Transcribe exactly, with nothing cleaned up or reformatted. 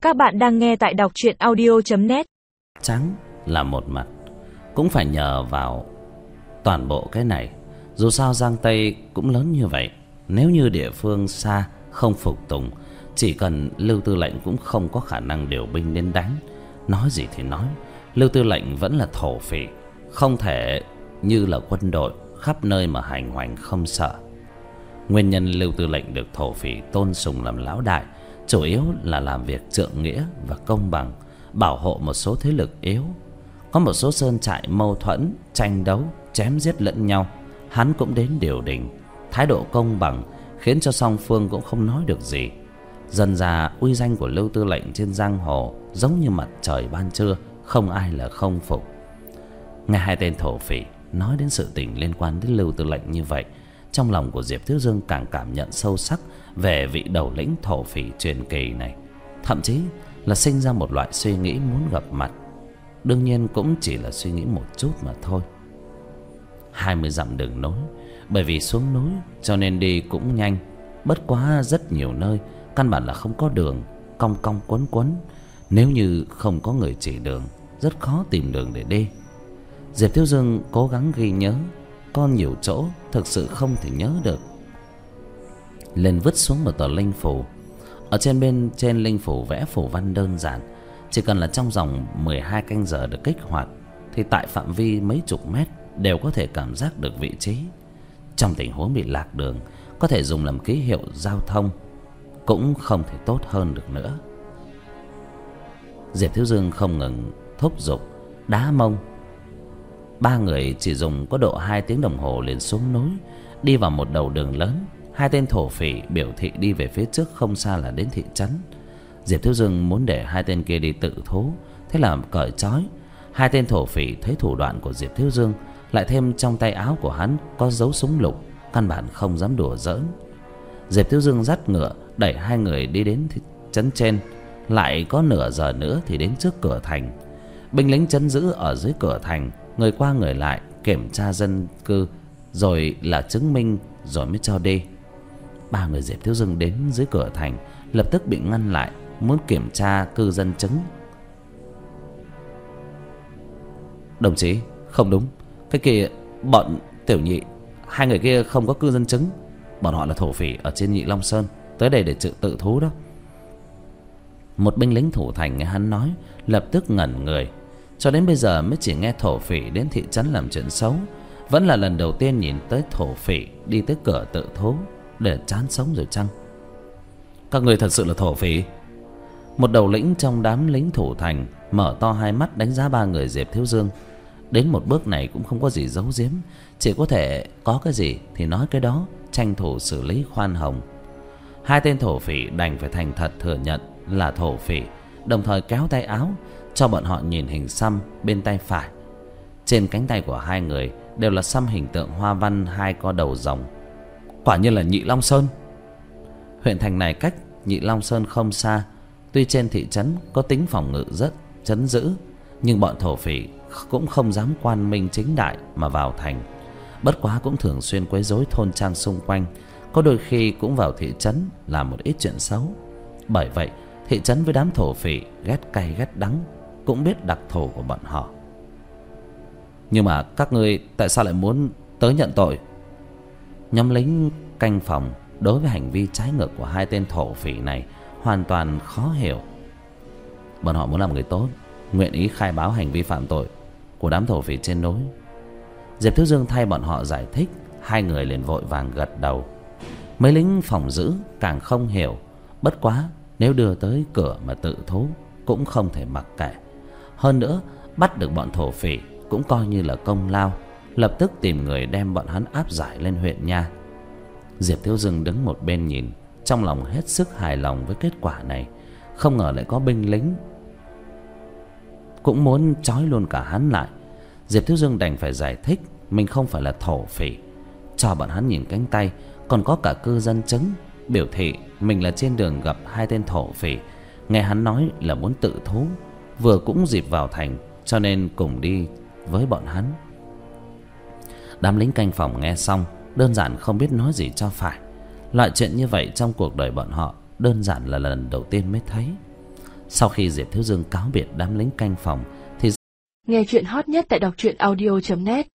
Các bạn đang nghe tại đọc truyện audio chấm net. Trắng là một mặt, cũng phải nhờ vào toàn bộ cái này. Dù sao Giang Tây cũng lớn như vậy, nếu như địa phương xa không phục tùng, chỉ cần Lưu Tư lệnh cũng không có khả năng điều binh đến đánh. Nói gì thì nói, Lưu Tư lệnh vẫn là thổ phỉ, không thể như là quân đội khắp nơi mà hành hoành không sợ. Nguyên nhân Lưu Tư lệnh được thổ phỉ tôn sùng làm lão đại chủ yếu là làm việc trượng nghĩa và công bằng, bảo hộ một số thế lực yếu. Có một số sơn trại mâu thuẫn, tranh đấu, chém giết lẫn nhau, hắn cũng đến điều đình. Thái độ công bằng khiến cho song phương cũng không nói được gì. Dần dà uy danh của Lưu Tư lệnh trên giang hồ giống như mặt trời ban trưa, không ai là không phục. Nghe hai tên thổ phỉ nói đến sự tình liên quan đến Lưu Tư lệnh như vậy, trong lòng của Diệp Thiếu Dương càng cảm nhận sâu sắc về vị đầu lĩnh thổ phỉ truyền kỳ này. Thậm chí là sinh ra một loại suy nghĩ muốn gặp mặt. Đương nhiên cũng chỉ là suy nghĩ một chút mà thôi. Hai mươi dặm đường núi, bởi vì xuống núi cho nên đi cũng nhanh. Bất quá rất nhiều nơi căn bản là không có đường, cong cong quấn quấn. Nếu như không có người chỉ đường, rất khó tìm đường để đi. Diệp Thiếu Dương cố gắng ghi nhớ, có nhiều chỗ thực sự không thể nhớ được. Lên vứt xuống một tờ linh phù. Ở trên bên trên linh phù vẽ phù văn đơn giản, chỉ cần là trong vòng mười hai canh giờ được kích hoạt, thì tại phạm vi mấy chục mét đều có thể cảm giác được vị trí. Trong tình huống bị lạc đường, có thể dùng làm ký hiệu giao thông, cũng không thể tốt hơn được nữa. Diệp Thiếu Dương không ngừng thúc giục, đá mông. Ba người chỉ dùng có độ hai tiếng đồng hồ liền xuống núi, đi vào một đầu đường lớn. Hai tên thổ phỉ biểu thị đi về phía trước không xa là đến thị trấn. Diệp Thiếu Dương muốn để hai tên kia đi tự thú, thế là cởi trói. Hai tên thổ phỉ thấy thủ đoạn của Diệp Thiếu Dương, lại thêm trong tay áo của hắn có dấu súng lục, căn bản không dám đùa giỡn. Diệp Thiếu Dương dắt ngựa đẩy hai người đi đến thị trấn trên. Lại có nửa giờ nữa thì đến trước cửa thành. Binh lính trấn giữ ở dưới cửa thành, người qua người lại kiểm tra dân cư, rồi là chứng minh rồi mới cho đi. Ba người Diệp Thiếu Dương đến dưới cửa thành, lập tức bị ngăn lại, muốn kiểm tra cư dân chứng. Đồng chí, không đúng. Cái kia, bọn Tiểu Nhị, hai người kia không có cư dân chứng. Bọn họ là thổ phỉ ở trên Nhị Long Sơn, tới đây để tự tự thú đó. Một binh lính thủ thành nghe hắn nói, lập tức ngẩn người. Cho đến bây giờ mới chỉ nghe thổ phỉ đến thị trấn làm chuyện xấu, vẫn là lần đầu tiên nhìn tới thổ phỉ đi tới cửa tự thú để chán sống rồi chăng? Các người thật sự là thổ phỉ? Một đầu lĩnh trong đám lính thủ thành mở to hai mắt đánh giá ba người Diệp Thiếu Dương. Đến một bước này cũng không có gì giấu giếm, chỉ có thể có cái gì thì nói cái đó, tranh thủ xử lý khoan hồng. Hai tên thổ phỉ đành phải thành thật thừa nhận là thổ phỉ, đồng thời kéo tay áo cho bọn họ nhìn hình xăm bên tay phải. Trên cánh tay của hai người đều là xăm hình tượng hoa văn hai con đầu rồng. Quả nhiên là Nhị Long Sơn. Huyện thành này cách Nhị Long Sơn không xa. Tuy trên thị trấn có tính phòng ngự rất trấn giữ, nhưng bọn thổ phỉ cũng không dám quan minh chính đại mà vào thành. Bất quá cũng thường xuyên quấy rối thôn trang xung quanh, có đôi khi cũng vào thị trấn làm một ít chuyện xấu. Bởi vậy thị trấn với đám thổ phỉ ghét cay ghét đắng, cũng biết đặc thù của bọn họ. Nhưng mà các ngươi tại sao lại muốn tới nhận tội? Nhóm lính canh phòng đối với hành vi trái ngược của hai tên thổ phỉ này hoàn toàn khó hiểu. Bọn họ muốn làm người tốt, nguyện ý khai báo hành vi phạm tội của đám thổ phỉ trên núi. Diệp Thiếu Dương thay bọn họ giải thích, hai người liền vội vàng gật đầu. Mấy lính phòng giữ càng không hiểu. Bất quá nếu đưa tới cửa mà tự thú cũng không thể mặc kệ. Hơn nữa bắt được bọn thổ phỉ cũng coi như là công lao, lập tức tìm người đem bọn hắn áp giải lên huyện nha. Diệp Thiếu Dương đứng một bên nhìn, trong lòng hết sức hài lòng với kết quả này. Không ngờ lại có binh lính cũng muốn trói luôn cả hắn lại. Diệp Thiếu Dương đành phải giải thích mình không phải là thổ phỉ, cho bọn hắn nhìn cánh tay còn có cả cư dân chứng, biểu thị mình là trên đường gặp hai tên thổ phỉ. Nghe hắn nói là muốn tự thú, vừa cũng dịp vào thành, cho nên cùng đi với bọn hắn. Đám lính canh phòng nghe xong đơn giản không biết nói gì cho phải. Loại chuyện như vậy trong cuộc đời bọn họ đơn giản là lần đầu tiên mới thấy. Sau khi Diệp Thiếu Dương cáo biệt đám lính canh phòng thì nghe chuyện hot nhất tại đọc truyện audio chấm net.